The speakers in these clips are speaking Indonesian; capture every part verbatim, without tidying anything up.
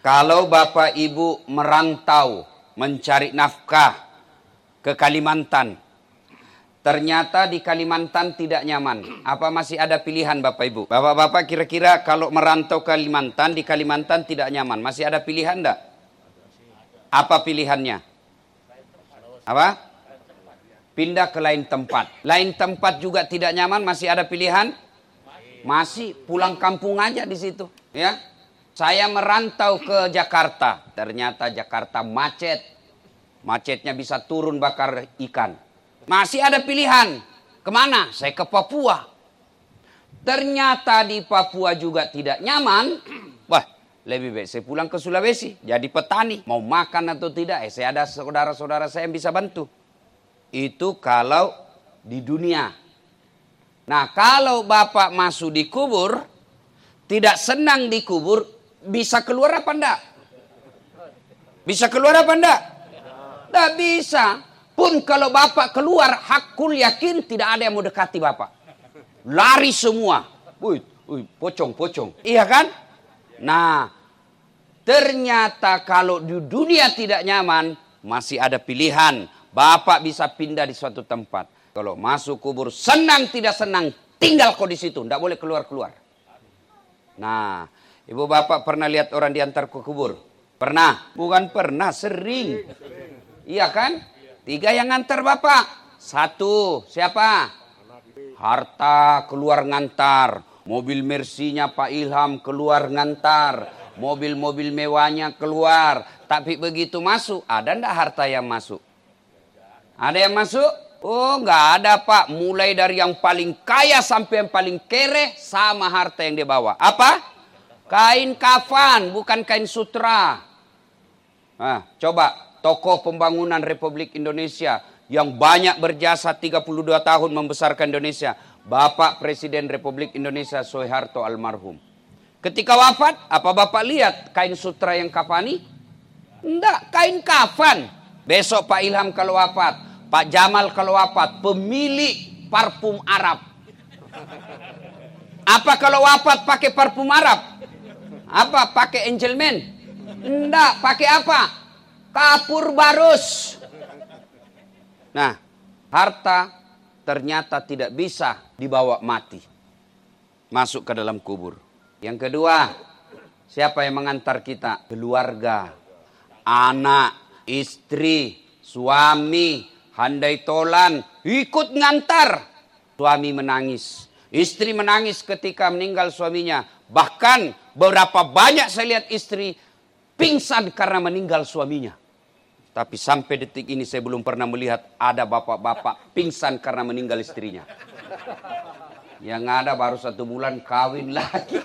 Kalau Bapak Ibu merantau mencari nafkah ke Kalimantan, ternyata di Kalimantan tidak nyaman. Apa masih ada pilihan Bapak Ibu? Bapak-bapak kira-kira kalau merantau ke Kalimantan, di Kalimantan tidak nyaman, masih ada pilihan enggak? Apa pilihannya? Apa? Pindah ke lain tempat. Lain tempat juga tidak nyaman, masih ada pilihan? Masih, pulang kampung aja di situ, ya. Saya merantau ke Jakarta, ternyata Jakarta macet. Macetnya bisa turun bakar ikan. Masih ada pilihan. Kemana? Saya ke Papua. Ternyata di Papua juga tidak nyaman. Wah, lebih baik saya pulang ke Sulawesi. Jadi petani. Mau makan atau tidak, eh, saya ada saudara-saudara saya yang bisa bantu. Itu kalau di dunia. Nah, kalau Bapak masuk di kubur, tidak senang di kubur, bisa keluar apa enggak? Bisa keluar apa enggak? Enggak bisa. Pun kalau Bapak keluar, hakul yakin tidak ada yang mau dekati Bapak. Lari semua. Wih, wih, pocong, pocong. Iya kan? Nah, ternyata kalau di dunia tidak nyaman, masih ada pilihan. Bapak bisa pindah di suatu tempat. Kalau masuk kubur, senang tidak senang, tinggal kau di situ. Tidak boleh keluar-keluar. Nah, Ibu Bapak pernah lihat orang diantar ke kubur? Pernah? Bukan pernah, sering. Iya kan? Tiga yang ngantar Bapak. Satu, siapa? Harta keluar ngantar. Mobil Mercy-nya Pak Ilham keluar ngantar. Mobil-mobil mewahnya keluar. Tapi begitu masuk, ada enggak harta yang masuk? Ada yang masuk? Oh, enggak ada Pak. Mulai dari yang paling kaya sampai yang paling kere, sama harta yang dia bawa. Apa? Kain kafan, bukan kain sutra. Nah, coba. Tokoh pembangunan Republik Indonesia yang banyak berjasa tiga puluh dua tahun membesarkan Indonesia. Bapak Presiden Republik Indonesia Soeharto almarhum. Ketika wafat, apa Bapak lihat kain sutra yang kafani? Enggak, kain kafan. Besok Pak Ilham kalau wafat, Pak Jamal kalau wafat, pemilik parfum Arab. Apa kalau wafat pakai parfum Arab? Apa? Pakai Angelman? Enggak, pakai apa? Kapur barus. Nah, harta ternyata tidak bisa dibawa mati. Masuk ke dalam kubur. Yang kedua, siapa yang mengantar kita? Keluarga, anak, istri, suami, handai tolan, ikut ngantar. Suami menangis. Istri menangis ketika meninggal suaminya. Bahkan berapa banyak saya lihat istri pingsan karena meninggal suaminya. Tapi sampai detik ini saya belum pernah melihat ada bapak-bapak pingsan karena meninggal istrinya. Yang ada baru satu bulan kawin lagi.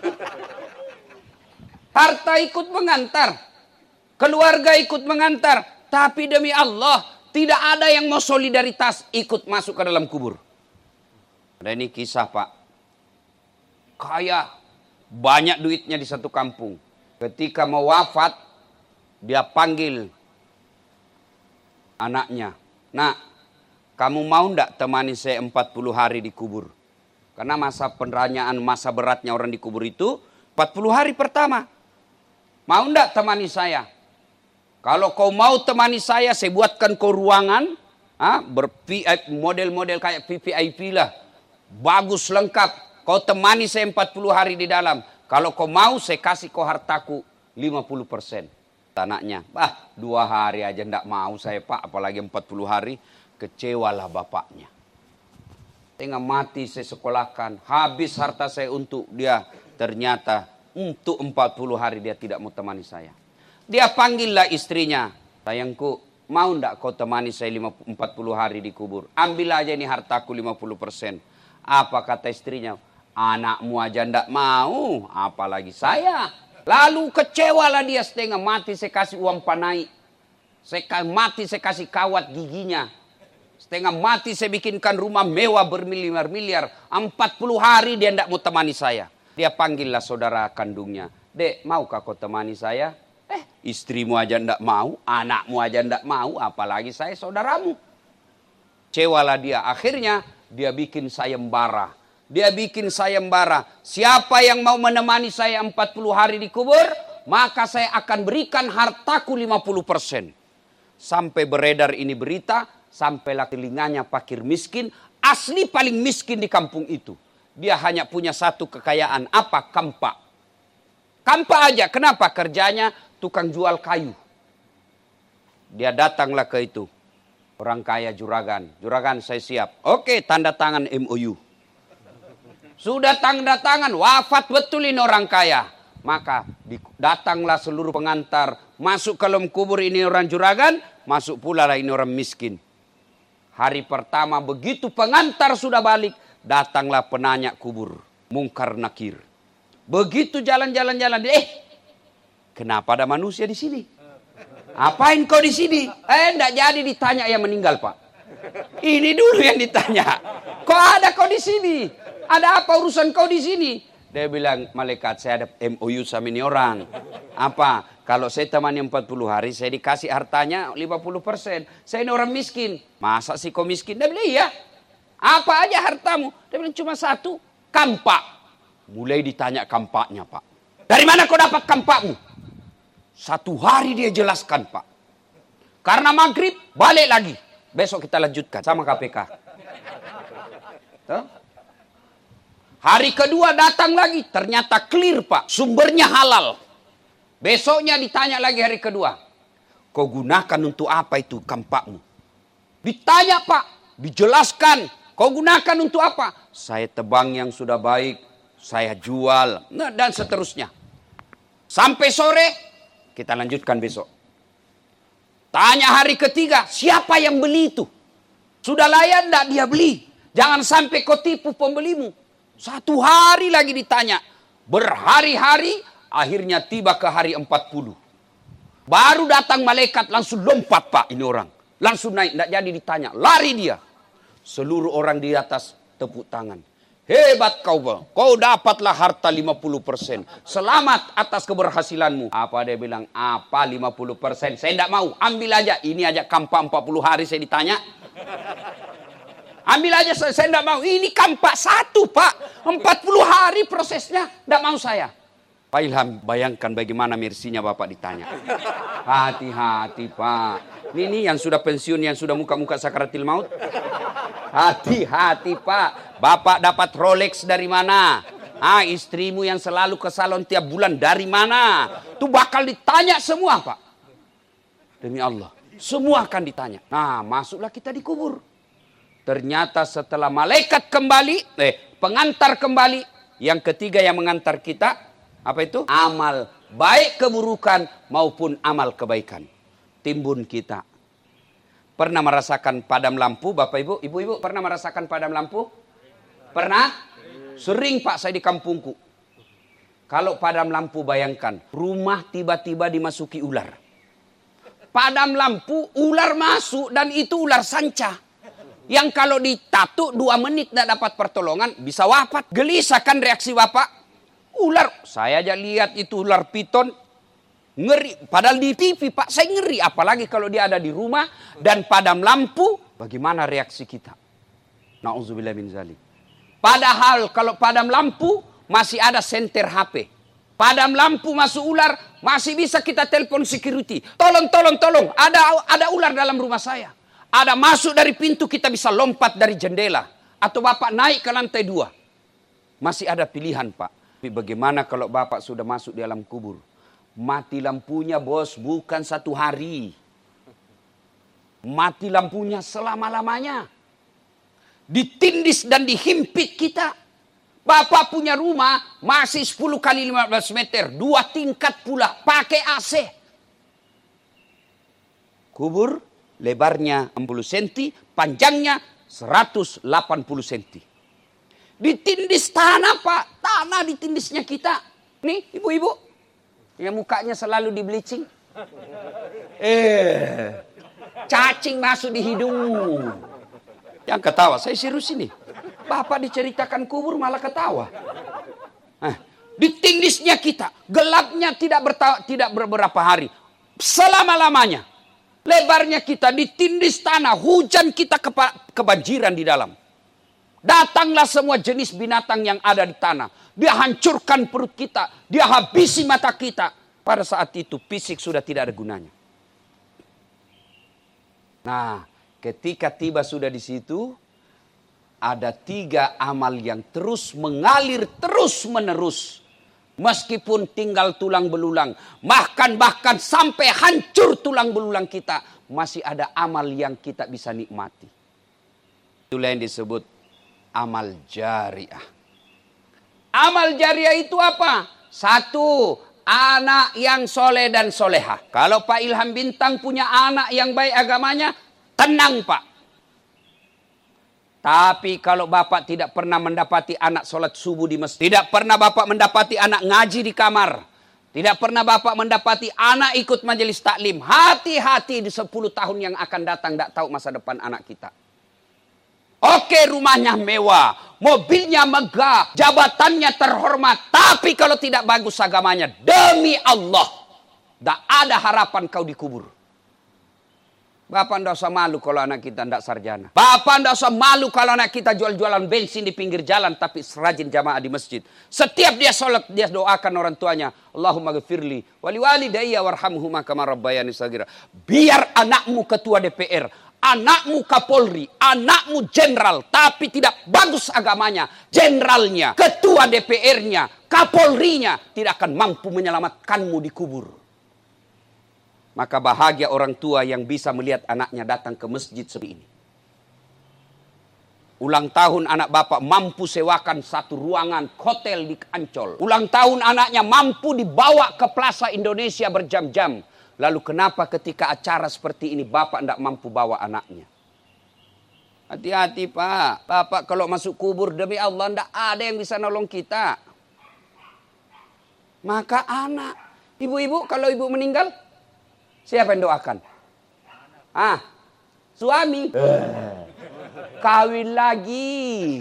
Harta ikut mengantar. Keluarga ikut mengantar. Tapi demi Allah, tidak ada yang mau solidaritas ikut masuk ke dalam kubur. Ada ini kisah Pak. Kaya, banyak duitnya di satu kampung. Ketika mau wafat, dia panggil anaknya. Nak, kamu mau ndak temani saya empat puluh hari di kubur? Karena masa pertanyaan, masa beratnya orang di kubur itu empat puluh hari pertama. Mau ndak temani saya? Kalau kau mau temani saya, saya buatkan kau ruangan. Ah, model-model kayak V V I P lah. Bagus, lengkap. Kau temani saya empat puluh hari di dalam. Kalau kau mau, saya kasih kau hartaku lima puluh persen. Anaknya, bah dua hari aja ndak mau saya Pak, apalagi empat puluh hari. Kecewalah bapaknya. Tengah mati saya sekolahkan, habis harta saya untuk dia. Ternyata untuk empat puluh hari dia tidak mau temani saya. Dia panggillah istrinya. Sayangku, mau ndak kau temani saya empat puluh hari di kubur? Ambil aja ini hartaku lima puluh persen. Apa kata istrinya? Anakmu aja ndak mau, apalagi saya. Lalu kecewalah dia, setengah mati saya kasih uang panai. Saya mati saya kasih kawat giginya. Setengah mati saya bikinkan rumah mewah bermiliar-miliar. empat puluh hari dia tidak mau temani saya. Dia panggillah saudara kandungnya. Dek, maukah kau temani saya? Eh, istrimu aja tidak mau, anakmu aja tidak mau, apalagi saya saudaramu. Kecewalah dia. Akhirnya dia bikin sayembara. Dia bikin sayembara. Siapa yang mau menemani saya empat puluh hari di kubur? maka saya akan berikan hartaku lima puluh persen. Sampai beredar ini berita, sampailah telinganya fakir miskin, asli paling miskin di kampung itu. Dia hanya punya satu kekayaan, apa? Kampak. Kampak aja, kenapa? Kerjanya tukang jual kayu. Dia datanglah ke itu. Orang kaya juragan. Juragan, saya siap. Oke, tanda tangan M O U. Sudah tanda tangan, wafat betul ini orang kaya. Maka datanglah seluruh pengantar. Masuk ke dalam kubur ini orang juragan, masuk pula lah ini orang miskin. Hari pertama begitu pengantar sudah balik, datanglah penanya kubur. Mungkar nakir. Begitu jalan-jalan-jalan, eh kenapa ada manusia di sini? Apain kau di sini? Eh enggak jadi ditanya yang meninggal, Pak. Ini dulu yang ditanya. Kok ada kau di sini? Ada apa urusan kau di sini? Dia bilang, malaikat saya ada M O U sama ini orang. Apa? Kalau saya temani empat puluh hari, saya dikasih hartanya lima puluh persen. Saya ini orang miskin. Masa sih kau miskin? Dia bilang, iya. Apa aja hartamu? Dia bilang, cuma satu. Kampak. Mulai ditanya kampaknya, Pak. Dari mana kau dapat kampakmu? Satu hari dia jelaskan, Pak. Karena maghrib, balik lagi. Besok kita lanjutkan sama K P K. Tuh. Hari kedua datang lagi, ternyata clear, Pak. Sumbernya halal. Besoknya ditanya lagi hari kedua. Kau gunakan untuk apa itu kampakmu? Ditanya, Pak. Dijelaskan. Kau gunakan untuk apa? Saya tebang yang sudah baik. Saya jual. Nah, dan seterusnya. Sampai sore, kita lanjutkan besok. Tanya hari ketiga, siapa yang beli itu? Sudah layak enggak dia beli? Jangan sampai kau tipu pembelimu. Satu hari lagi ditanya. Berhari-hari, akhirnya tiba ke hari empat puluh. Baru datang malaikat, langsung lompat, Pak, ini orang. Langsung naik, tidak jadi ditanya. Lari dia. Seluruh orang di atas tepuk tangan. Hebat kau, Pak. Kau dapatlah harta lima puluh persen. Selamat atas keberhasilanmu. Apa dia bilang? Apa lima puluh persen? Saya tidak mau. Ambil aja. Ini aja kampak empat puluh hari saya ditanya. Ambil aja, saya tidak mau. Ini kampak satu, Pak. empat puluh hari prosesnya. Tidak mau saya. Pak Ilham, bayangkan bagaimana mersinya Bapak ditanya. Hati-hati, Pak. Ini, ini yang sudah pensiun, yang sudah muka-muka sakaratil maut. Hati-hati, Pak. Bapak dapat Rolex dari mana? Ah, istrimu yang selalu ke salon tiap bulan dari mana? Itu bakal ditanya semua, Pak. Demi Allah. Semua akan ditanya. Nah, masuklah kita di kubur. Ternyata setelah malaikat kembali, eh, pengantar kembali, yang ketiga yang mengantar kita, apa itu? Amal baik keburukan maupun amal kebaikan. Timbun kita. Pernah merasakan padam lampu, Bapak Ibu? Ibu-ibu pernah merasakan padam lampu? Pernah? Sering, Pak, saya di kampungku. Kalau padam lampu, bayangkan, rumah tiba-tiba dimasuki ular. Padam lampu, ular masuk dan itu ular sanca. Yang kalau ditatuk dua menit tidak dapat pertolongan, bisa wafat. Gelisah kan reaksi Bapak? Ular, saya aja lihat itu ular piton, ngeri. Padahal di T V, Pak, saya ngeri. Apalagi kalau dia ada di rumah dan padam lampu, bagaimana reaksi kita? Na'udzubillah min zalik. Padahal kalau padam lampu, masih ada senter H P. Padam lampu masuk ular, masih bisa kita telepon security. Tolong, tolong, tolong, ada ada ular dalam rumah saya. Ada masuk dari pintu, kita bisa lompat dari jendela. Atau Bapak naik ke lantai dua. Masih ada pilihan, Pak. Tapi bagaimana kalau Bapak sudah masuk di dalam kubur? Mati lampunya, bos, bukan satu hari. Mati lampunya selama-lamanya. Ditindis dan dihimpit kita. Bapak punya rumah masih sepuluh kali lima belas meter. Dua tingkat pula, pakai A C. Kubur lebarnya enam puluh sentimeter, panjangnya seratus delapan puluh sentimeter. Ditindis tanah, Pak. Tanah ditindisnya kita. Nih, ibu-ibu. Yang mukanya selalu di bleaching. Eh, cacing masuk di hidungmu. Yang ketawa, saya serius ini. Bapak diceritakan kubur malah ketawa. Eh, ditindisnya kita. Gelapnya tidak, berta- tidak beberapa hari. Selama-lamanya. Lebarnya kita ditindis tanah, hujan kita kepa- kebanjiran di dalam. Datanglah semua jenis binatang yang ada di tanah. Dia hancurkan perut kita, dia habisi mata kita. Pada saat itu fisik sudah tidak ada gunanya. Nah, ketika tiba sudah di situ, ada tiga amal yang terus mengalir terus menerus. Meskipun tinggal tulang belulang, bahkan bahkan sampai hancur tulang belulang kita, masih ada amal yang kita bisa nikmati. Itulah yang disebut amal jariah. Amal jariah itu apa? Satu, anak yang soleh dan soleha. Kalau Pak Ilham Bintang punya anak yang baik agamanya, tenang Pak. Tapi kalau Bapak tidak pernah mendapati anak sholat subuh di masjid, tidak pernah Bapak mendapati anak ngaji di kamar, tidak pernah Bapak mendapati anak ikut majelis taklim, hati-hati di sepuluh tahun yang akan datang, tidak tahu masa depan anak kita. Oke, rumahnya mewah, mobilnya megah, jabatannya terhormat. Tapi kalau tidak bagus agamanya, demi Allah, tidak ada harapan kau dikubur. Bapak tidak usah malu kalau anak kita tidak sarjana. Bapak tidak usah malu kalau anak kita jual-jualan bensin di pinggir jalan, tapi rajin jamaah di masjid. Setiap dia sholat, dia doakan orang tuanya, Allahumma ghafirli wali walidayya warhamhuma kama rabbayani shaghira. Biar anakmu ketua D P R, anakmu Kapolri, anakmu jenderal, tapi tidak bagus agamanya, jenderalnya, ketua D P R-nya, Kapolrinya, tidak akan mampu menyelamatkanmu di kubur. Maka bahagia orang tua yang bisa melihat anaknya datang ke masjid seperti ini. Ulang tahun anak bapak mampu sewakan satu ruangan hotel di Ancol. Ulang tahun anaknya mampu dibawa ke Plaza Indonesia berjam-jam. Lalu kenapa ketika acara seperti ini bapak tidak mampu bawa anaknya? Hati-hati Pak. Bapak kalau masuk kubur demi Allah tidak ada yang bisa nolong kita. Maka anak. Ibu-ibu kalau ibu meninggal, siapa yang doakan? Ah, suami. Kawin lagi.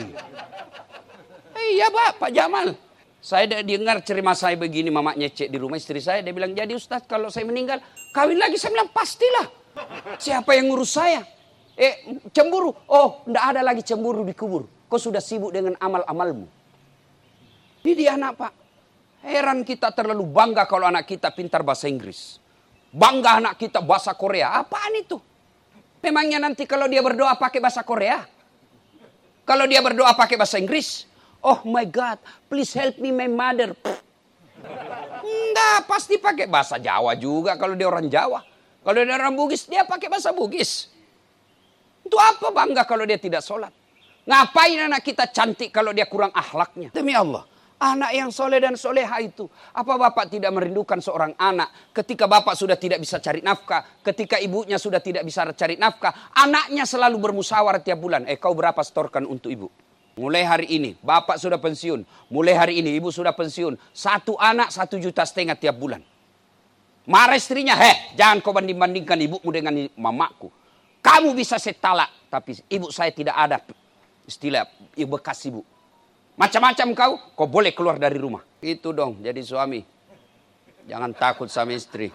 Iya Pak, Pak Jamal. Saya dengar cerita saya begini, mamanya cek di rumah istri saya. Dia bilang, jadi Ustaz kalau saya meninggal, kawin lagi. Saya bilang, pastilah. Siapa yang ngurus saya? Eh, cemburu. Oh, enggak ada lagi cemburu di kubur. Kau sudah sibuk dengan amal-amalmu. Ini dia anak Pak. Heran kita terlalu bangga kalau anak kita pintar bahasa Inggris. Bangga anak kita bahasa Korea. Apaan itu? Memangnya nanti kalau dia berdoa pakai bahasa Korea? Kalau dia berdoa pakai bahasa Inggris? Oh my God, please help me my mother. Enggak, pasti pakai bahasa Jawa juga kalau dia orang Jawa. Kalau dia orang Bugis, dia pakai bahasa Bugis. Itu apa bangga kalau dia tidak sholat? Ngapain anak kita cantik kalau dia kurang akhlaknya? Demi Allah. Anak yang soleh dan soleha itu. Apa bapak tidak merindukan seorang anak ketika bapak sudah tidak bisa cari nafkah. Ketika ibunya sudah tidak bisa cari nafkah. Anaknya selalu bermusyawarah tiap bulan. Eh kau berapa setorkan untuk ibu? Mulai hari ini bapak sudah pensiun. Mulai hari ini ibu sudah pensiun. Satu anak satu juta setengah tiap bulan. Marah istrinya. Heh jangan kau banding-bandingkan ibumu dengan mamaku. Kamu bisa setalak. Tapi ibu saya tidak ada istilah bekas ibu. Macam-macam kau, kau boleh keluar dari rumah. Itu dong jadi suami. Jangan takut sama istri.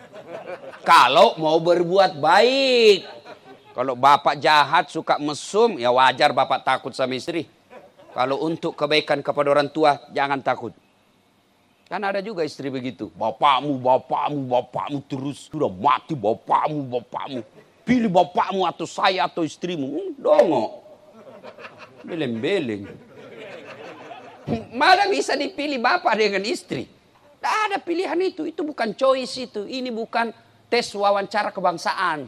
Kalau mau berbuat baik. Kalau bapak jahat suka mesum, ya wajar bapak takut sama istri. Kalau untuk kebaikan kepada orang tua, jangan takut. Kan ada juga istri begitu. Bapakmu, bapakmu, bapakmu terus. Sudah mati bapakmu, bapakmu. Pilih bapakmu atau saya atau istrimu. Hmm, dongok. Beleng-beleng. Mana bisa dipilih bapak dengan istri? Tidak ada pilihan itu. Itu bukan choice itu. Ini bukan tes wawancara kebangsaan.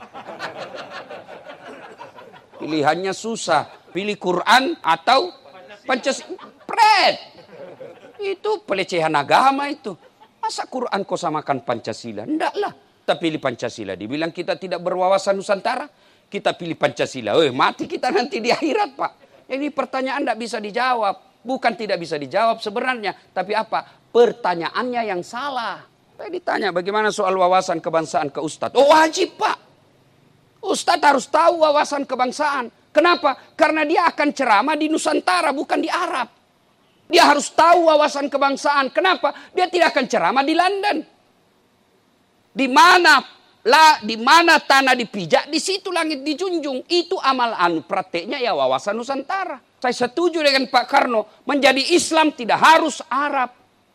Pilihannya susah. Pilih Quran atau Pancasila. Pret. Itu pelecehan agama itu. Masa Quran kau samakan Pancasila? Tidak lah. Kita pilih Pancasila. Dibilang kita tidak berwawasan Nusantara. Kita pilih Pancasila. Eh, mati kita nanti di akhirat Pak. Ini pertanyaan tidak bisa dijawab. Bukan tidak bisa dijawab sebenarnya. Tapi apa? Pertanyaannya yang salah. Saya ditanya bagaimana soal wawasan kebangsaan ke Ustadz. Oh wajib Pak. Ustadz harus tahu wawasan kebangsaan. Kenapa? Karena dia akan ceramah di Nusantara bukan di Arab. Dia harus tahu wawasan kebangsaan. Kenapa? Dia tidak akan ceramah di London. Di mana lah, di mana tanah dipijak, di situ langit dijunjung. Itu amal anu prakteknya ya wawasan Nusantara. Saya setuju dengan Pak Karno, menjadi Islam tidak harus Arab.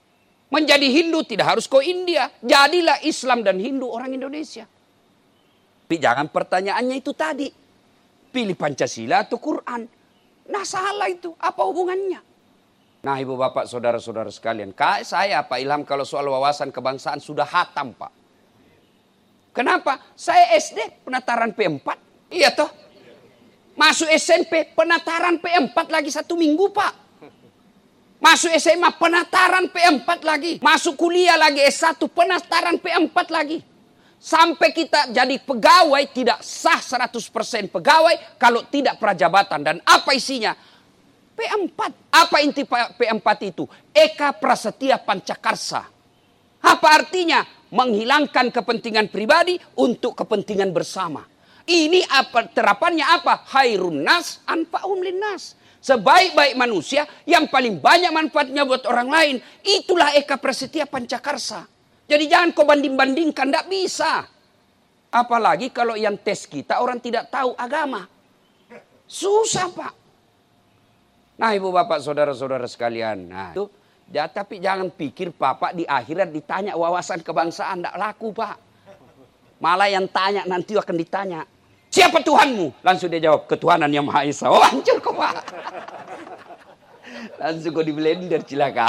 Menjadi Hindu tidak harus ke India. Jadilah Islam dan Hindu orang Indonesia. Tapi jangan pertanyaannya itu tadi. Pilih Pancasila atau Quran. Nah salah itu. Apa hubungannya? Nah ibu bapak saudara-saudara sekalian. Saya Pak Ilham kalau soal wawasan kebangsaan sudah hatam Pak. Kenapa? Saya S D penataran P empat. Iya toh. Masuk S M P penataran P empat lagi satu minggu Pak. Masuk S M A penataran P empat lagi. Masuk kuliah lagi S satu penataran P empat lagi. Sampai kita jadi pegawai tidak sah seratus persen pegawai kalau tidak prajabatan. Dan apa isinya? P empat. Apa inti P empat itu? Eka Prasetya Pancakarsa. Apa artinya? Menghilangkan kepentingan pribadi untuk kepentingan bersama. Ini apa terapannya apa? Khairun nas anfa'um linnas. Sebaik-baik manusia yang paling banyak manfaatnya buat orang lain. Itulah Eka Prasetya Pancakarsa. Jadi jangan kau banding-bandingkan, tidak bisa. Apalagi kalau yang tes kita orang tidak tahu agama. Susah Pak. Nah ibu bapak saudara-saudara sekalian. Nah itu, ya, tapi jangan pikir bapak di akhirat ditanya wawasan kebangsaan. Tidak laku Pak. Malah yang tanya nanti akan ditanya. Siapa Tuhanmu? Langsung dia jawab, ketuhanan yang Maha Esa. Oh hancur kok Pak. Langsung kau di blender cilaka.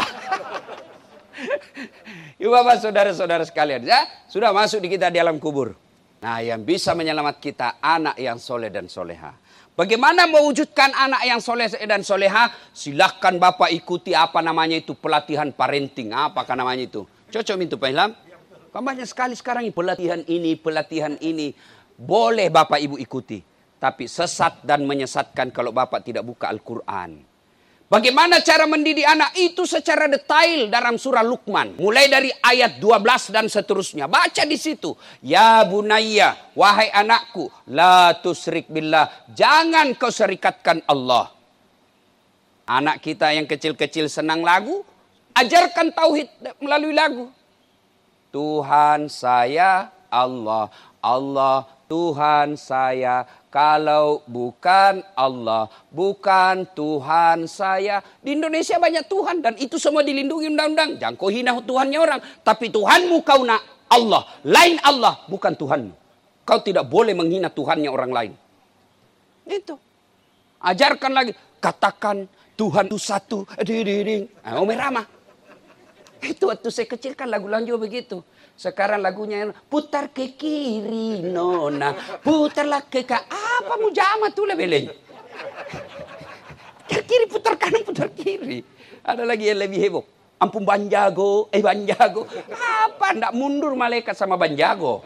Ibu bapak saudara-saudara sekalian, ya sudah masuk di kita di alam kubur. Nah yang bisa menyelamat kita anak yang soleh dan soleha. Bagaimana mewujudkan anak yang soleh dan soleha? Silahkan bapak ikuti apa namanya itu pelatihan parenting. Apakah namanya itu? Cocok itu Pak Ilham? Kan banyak sekali sekarang pelatihan ini, pelatihan ini. Boleh bapak ibu ikuti. Tapi sesat dan menyesatkan kalau bapak tidak buka Al-Quran. Bagaimana cara mendidik anak itu secara detail dalam surah Luqman. Mulai dari ayat dua belas dan seterusnya. Baca di situ. Ya bunayya, wahai anakku, la tusrik billah. Jangan kau serikatkan Allah. Anak kita yang kecil-kecil senang lagu, ajarkan tauhid melalui lagu. Tuhan saya Allah, Allah Tuhan saya. Kalau bukan Allah, bukan Tuhan saya. Di Indonesia banyak Tuhan dan itu semua dilindungi undang-undang. Jangan kau hina Tuhannya orang. Tapi Tuhanmu kau nak Allah. Lain Allah, bukan Tuhanmu. Kau tidak boleh menghina Tuhannya orang lain. Itu. Ajarkan lagi. Katakan Tuhan itu satu. Nah, Umi Rama. Itu waktu saya kecil kan lagu-lagu juga begitu. Sekarang lagunya putar ke kiri nona, putarlah ke kanan. Apa mu jama tuh lah beleng. Putar kiri, putar kanan, putar kiri. Ada lagi yang lebih heboh. Ampun Banjago, eh Banjago. Apa ndak mundur malaikat sama Banjago?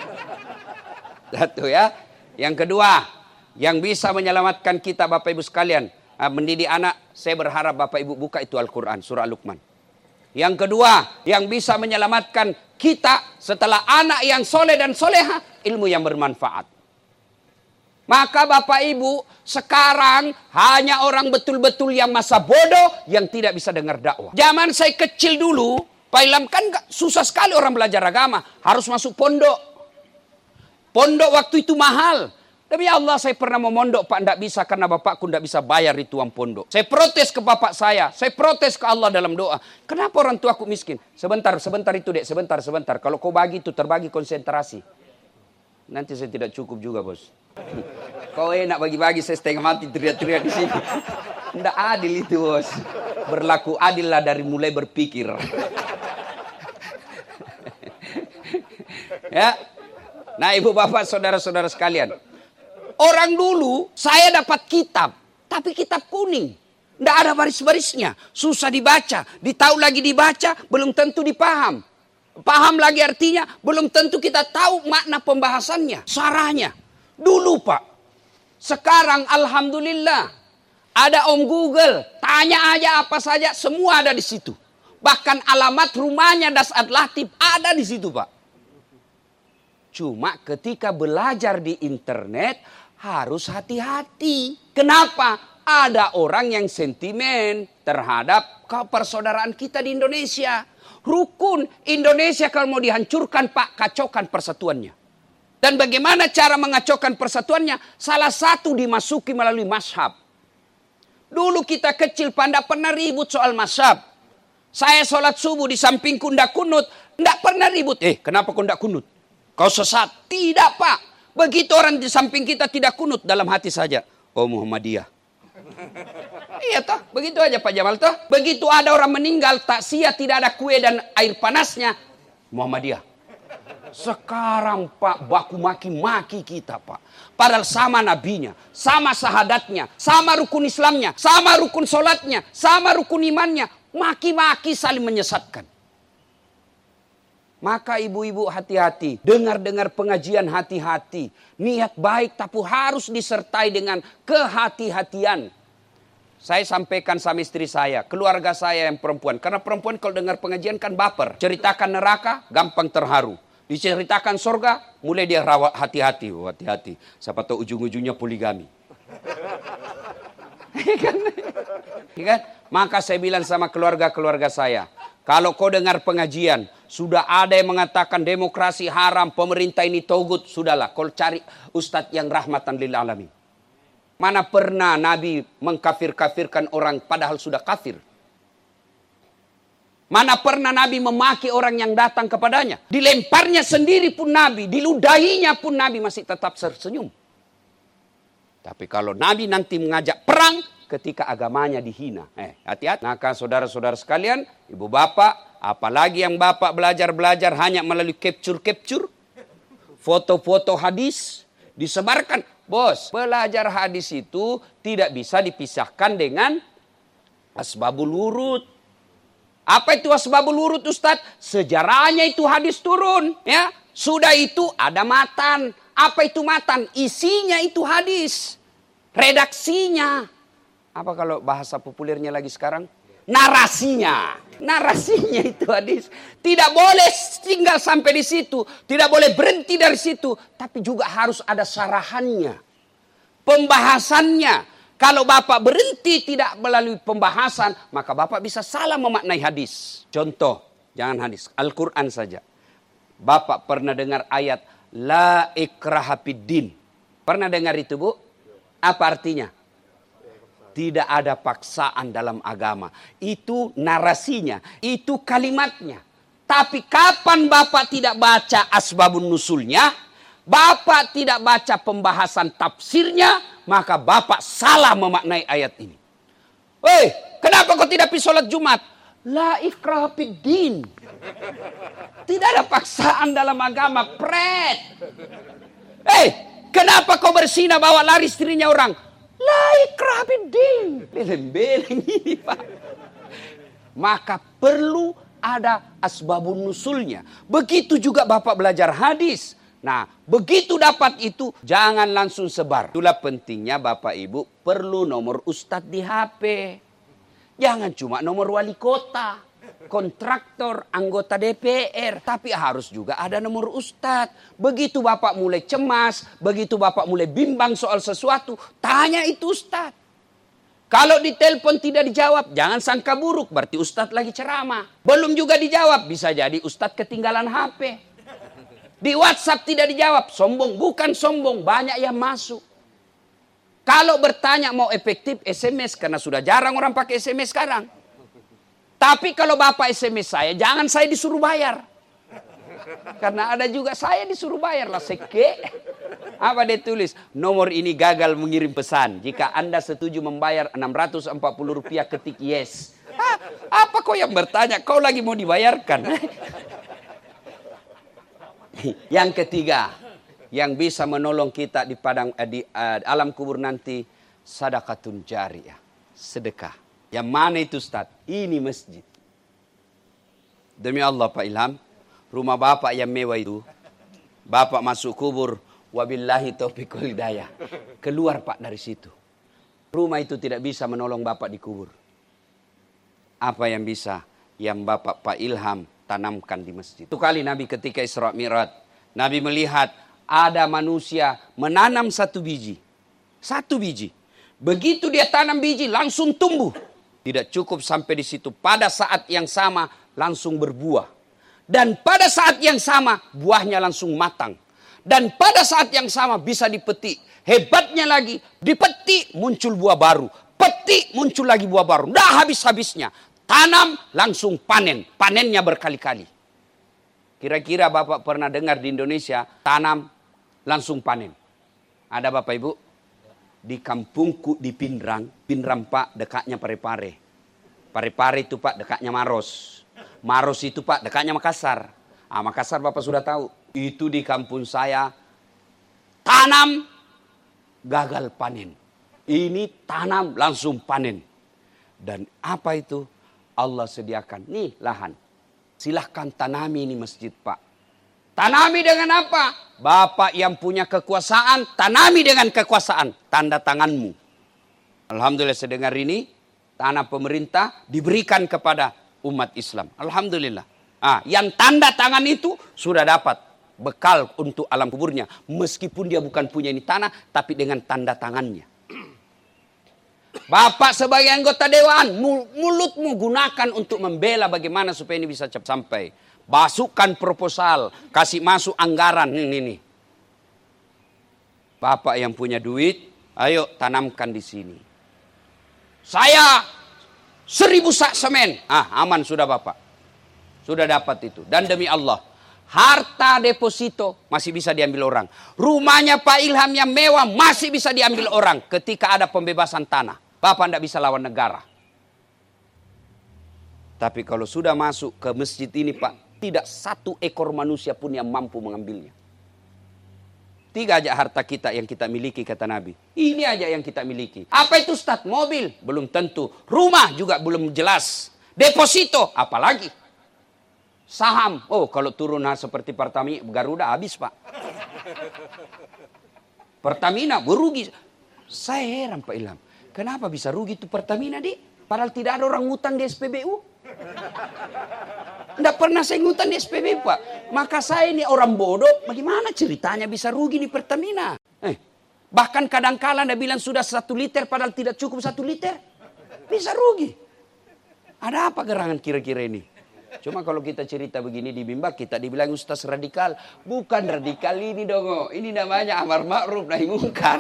Satu ya. Yang kedua, yang bisa menyelamatkan kita Bapak Ibu sekalian, mendidik anak, saya berharap Bapak Ibu buka itu Al-Quran, surah Luqman. Yang kedua, yang bisa menyelamatkan kita setelah anak yang soleh dan soleha, ilmu yang bermanfaat. Maka Bapak Ibu, sekarang hanya orang betul-betul yang masa bodoh yang tidak bisa dengar dakwah. Zaman saya kecil dulu, Pak Ilham kan susah sekali orang belajar agama. Harus masuk pondok. Pondok waktu itu mahal. Demi Allah saya pernah mau mondok Pak, tidak bisa karena bapakku tidak bisa bayar itu uang pondok. Saya protes ke bapak saya, saya protes ke Allah dalam doa. Kenapa orang tuaku miskin? Sebentar, sebentar itu dek, sebentar, sebentar. Kalau kau bagi itu terbagi konsentrasi. Nanti saya tidak cukup juga bos. Kau enak bagi-bagi, saya setengah mati teriak-teriak di sini. Tidak adil itu bos. Berlaku adil lah dari mulai berpikir. Ya. Nah ibu bapak saudara-saudara sekalian. Orang dulu saya dapat kitab, tapi kitab kuning. Tidak ada baris-barisnya, susah dibaca. Ditahu lagi dibaca, belum tentu dipaham. Paham lagi artinya, belum tentu kita tahu makna pembahasannya, sarahnya. Dulu Pak, sekarang Alhamdulillah, ada Om Google, tanya aja apa saja, semua ada di situ. Bahkan alamat rumahnya Dasat Latif ada di situ Pak. Cuma ketika belajar di internet, harus hati-hati. Kenapa? Ada orang yang sentimen terhadap persaudaraan kita di Indonesia. Rukun Indonesia kalau mau dihancurkan Pak, kacaukan persatuannya. Dan bagaimana cara mengacaukan persatuannya? Salah satu dimasuki melalui mazhab. Dulu kita kecil Pak, tidak pernah ribut soal mazhab. Saya sholat subuh di sampingku ndak kunut. Ndak pernah ribut. Eh, kenapa kau ndak kunut? Kau sesat. Tidak, Pak. Begitu orang di samping kita tidak kunut, dalam hati saja. Oh, Muhammadiyah. Iya toh, begitu aja Pak Jamal toh. Begitu ada orang meninggal, takziah tidak ada kue dan air panasnya, Muhammadiyah. Sekarang Pak baku maki-maki kita Pak. Padahal sama nabinya, sama sahadatnya, sama rukun Islamnya, sama rukun sholatnya, sama rukun imannya. Maki-maki saling menyesatkan. Maka ibu-ibu hati-hati, dengar-dengar pengajian hati-hati. Niat baik tapi harus disertai dengan kehati-hatian. Saya sampaikan sama istri saya, keluarga saya yang perempuan. Karena perempuan kalau dengar pengajian kan baper. Ceritakan neraka, gampang terharu. Diceritakan surga, mulai dia rawat hati-hati. Oh, hati-hati, siapa tahu ujung-ujungnya poligami. Kan? Maka saya bilang sama keluarga-keluarga saya, kalau kau dengar pengajian, sudah ada yang mengatakan demokrasi haram, pemerintah ini togut, sudahlah, kau cari ustadz yang rahmatan lil alamin. Mana pernah Nabi mengkafir-kafirkan orang padahal sudah kafir. Mana pernah Nabi memaki orang yang datang kepadanya. Dilemparnya sendiri pun Nabi, diludahinya pun Nabi masih tetap tersenyum. Tapi kalau Nabi nanti mengajak perang, ketika agamanya dihina. Eh, hati-hati. Maka saudara-saudara sekalian, ibu bapak, apalagi yang bapak belajar-belajar hanya melalui capture-capture, foto-foto hadis, disebarkan. Bos, belajar hadis itu tidak bisa dipisahkan dengan asbabul wurud. Apa itu asbabul wurud, Ustadz? Sejarahnya itu hadis turun. Ya, sudah itu ada matan. Apa itu matan? Isinya itu hadis. Redaksinya. Apa kalau bahasa populernya lagi sekarang? Narasinya. Narasinya itu hadis. Tidak boleh tinggal sampai di situ. Tidak boleh berhenti dari situ. Tapi juga harus ada sarahannya. Pembahasannya. Kalau Bapak berhenti tidak melalui pembahasan, maka Bapak bisa salah memaknai hadis. Contoh, jangan hadis, Al-Quran saja. Bapak pernah dengar ayat, La ikraha fiddin. Pernah dengar itu, Bu? Apa artinya? Tidak ada paksaan dalam agama. Itu narasinya. Itu kalimatnya. Tapi kapan Bapak tidak baca asbabun nusulnya, Bapak tidak baca pembahasan tafsirnya, maka Bapak salah memaknai ayat ini. Hei, kenapa kau tidak pergi sholat Jumat? La ikraha fiddin. Tidak ada paksaan dalam agama. Pret. Hei, kenapa kau berzina bawa lari istrinya orang? La ikraha fiddin. Beleng-beleng ini Pak. Maka perlu ada asbabun nusulnya. Begitu juga Bapak belajar hadis. Nah, begitu dapat itu, jangan langsung sebar. Itulah pentingnya Bapak Ibu perlu nomor ustadz di H P. Jangan cuma nomor wali kota, kontraktor, anggota D P R. Tapi harus juga ada nomor ustadz. Begitu Bapak mulai cemas, begitu Bapak mulai bimbang soal sesuatu, tanya itu ustadz. Kalau ditelepon tidak dijawab, jangan sangka buruk, berarti ustadz lagi ceramah. Belum juga dijawab, bisa jadi ustadz ketinggalan H P. Di WhatsApp tidak dijawab, sombong. Bukan sombong, banyak yang masuk. Kalau bertanya mau efektif, S M S. Karena sudah jarang orang pakai S M S sekarang. Tapi kalau Bapak S M S saya, jangan saya disuruh bayar. Karena ada juga saya disuruh bayar lah, seke. Apa dia tulis? Nomor ini gagal mengirim pesan. Jika Anda setuju membayar enam ratus empat puluh rupiah, ketik yes. Ah, apa kau yang bertanya? Kau lagi mau dibayarkan? Yang ketiga, yang bisa menolong kita di padang eh, di uh, alam kubur nanti, sadaqatun jariyah, sedekah. Yang mana itu Ustaz? Ini masjid. Demi Allah Pak Ilham, rumah Bapak yang mewah itu, Bapak masuk kubur, wabillahi taufiqul hidayah. Keluar Pak dari situ. Rumah itu tidak bisa menolong Bapak di kubur. Apa yang bisa? Yang Bapak Pak Ilham tanamkan di masjid. Itu kali Nabi ketika Isra Mi'raj, Nabi melihat ada manusia menanam satu biji. Satu biji. Begitu dia tanam biji langsung tumbuh. Tidak cukup sampai di situ. Pada saat yang sama langsung berbuah. Dan pada saat yang sama buahnya langsung matang. Dan pada saat yang sama bisa dipetik. Hebatnya lagi, dipetik muncul buah baru. Petik muncul lagi buah baru. Tidak habis-habisnya. Tanam langsung panen. Panennya berkali-kali. Kira-kira Bapak pernah dengar di Indonesia, tanam langsung panen. Ada Bapak Ibu? Di kampungku di Pindrang. Pindrang Pak dekatnya Parepare. Parepare itu Pak dekatnya Maros. Maros itu Pak dekatnya Makassar. Ah, Makassar Bapak sudah tahu. Itu di kampung saya. Tanam gagal panen. Ini tanam langsung panen. Dan apa itu? Allah sediakan. Nih lahan. Silahkan tanami ini masjid Pak. Tanami dengan apa? Bapak yang punya kekuasaan, tanami dengan kekuasaan. Tanda tanganmu. Alhamdulillah sedengar ini, tanah pemerintah diberikan kepada umat Islam. Alhamdulillah. Ah, yang tanda tangan itu sudah dapat bekal untuk alam kuburnya. Meskipun dia bukan punya ini tanah, tapi dengan tanda tangannya. Bapak sebagai anggota dewan, mulutmu gunakan untuk membela bagaimana supaya ini bisa cepat sampai. Masukkan proposal, kasih masuk anggaran. Ini, ini. Bapak yang punya duit, ayo tanamkan di sini. Saya seribu sak semen. Ah, aman sudah Bapak. Sudah dapat itu. Dan demi Allah, harta deposito masih bisa diambil orang. Rumahnya Pak Ilham yang mewah masih bisa diambil orang ketika ada pembebasan tanah. Bapak tidak bisa lawan negara. Tapi kalau sudah masuk ke masjid ini Pak, tidak satu ekor manusia pun yang mampu mengambilnya. Tiga aja harta kita yang kita miliki kata Nabi. Ini aja yang kita miliki. Apa itu Ustaz? Mobil? Belum tentu. Rumah juga belum jelas. Deposito? Apalagi? Saham? Oh kalau turun seperti Pertamina, Garuda habis Pak. Pertamina berugi. Saya heran Pak Ilham. Kenapa bisa rugi itu Pertamina, Dik? Padahal tidak ada orang ngutang di S P B U. Tidak pernah saya ngutang di S P B U, Pak. Maka saya ini orang bodoh, bagaimana ceritanya bisa rugi di Pertamina? Eh, bahkan kadang-kala Anda bilang sudah satu liter, padahal tidak cukup satu liter. Bisa rugi. Ada apa gerangan kira-kira ini? Cuma kalau kita cerita begini di Bimba, kita dibilang Ustaz radikal. Bukan radikal ini dong. Ini namanya amar ma'ruf nahi mungkar.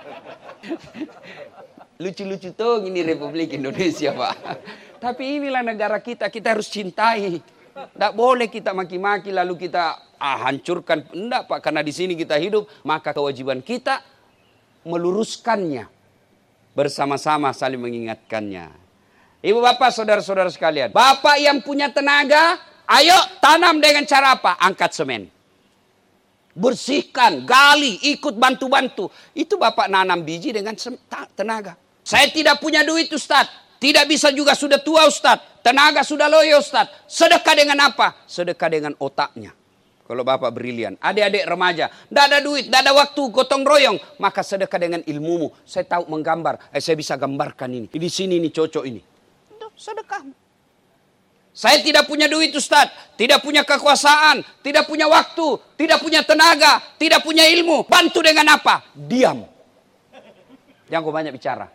Lucu-lucu tuh ini Republik Indonesia Pak. Tapi inilah negara kita, kita harus cintai. Tidak boleh kita maki-maki lalu kita ah, hancurkan. Tidak Pak, karena di sini kita hidup. Maka kewajiban kita meluruskannya. Bersama-sama saling mengingatkannya. Ibu bapak saudara-saudara sekalian. Bapak yang punya tenaga, ayo tanam dengan cara apa? Angkat semen. Bersihkan, gali, ikut bantu-bantu. Itu bapak nanam biji dengan tenaga. Saya tidak punya duit Ustaz. Tidak bisa juga sudah tua Ustaz. Tenaga sudah loyo Ustaz. Sedekah dengan apa? Sedekah dengan otaknya. Kalau bapak brilian. Adik-adik remaja. Tidak ada duit, tidak ada waktu, gotong royong. Maka sedekah dengan ilmumu. Saya tahu menggambar. Eh, saya bisa gambarkan ini. Di sini ini cocok ini. Itu sedekah. Saya tidak punya duit Ustaz. Tidak punya kekuasaan. Tidak punya waktu. Tidak punya tenaga. Tidak punya ilmu. Bantu dengan apa? Diam. Jangan kau banyak bicara.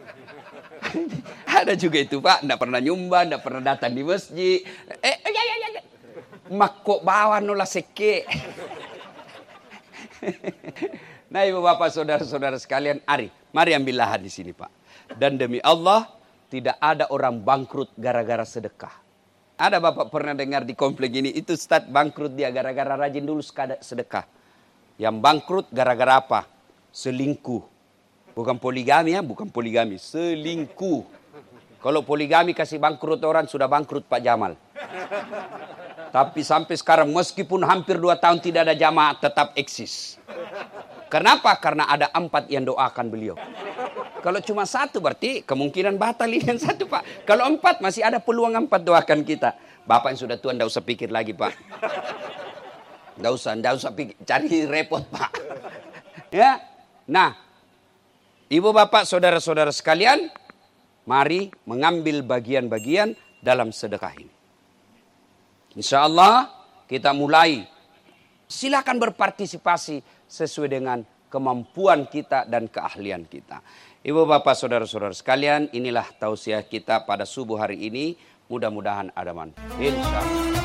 Ada juga itu Pak. Tidak pernah nyumbang. Tidak pernah datang di masjid. Eh, ya, ya, ya. Makok bawa nolah seke. Nah ibu bapak saudara-saudara sekalian. Ari, mari ambil lahan di sini Pak. Dan demi Allah. Tidak ada orang bangkrut gara-gara sedekah. Ada bapak pernah dengar di komplek ini, itu Ustaz bangkrut dia gara-gara rajin dulu sedekah. Yang bangkrut gara-gara apa? Selingkuh. Bukan poligami ya, bukan poligami. Selingkuh. Kalau poligami kasih bangkrut orang, sudah bangkrut Pak Jamal. Tapi sampai sekarang meskipun hampir dua tahun tidak ada jamaah, tetap eksis. Kenapa? Karena ada empat yang doakan beliau. Kalau cuma satu berarti kemungkinan batal ini yang satu Pak. Kalau empat masih ada peluang empat doakan kita. Bapak yang sudah tua tidak usah pikir lagi Pak. Tidak usah, tidak usah pikir, cari repot Pak. Ya, nah, ibu bapak saudara-saudara sekalian, mari mengambil bagian-bagian dalam sedekah ini. Insya Allah kita mulai. Silakan berpartisipasi sesuai dengan kemampuan kita dan keahlian kita. Ibu bapak saudara-saudara sekalian, inilah tausiah kita pada subuh hari ini. Mudah-mudahan ada manfaat. Insya Allah.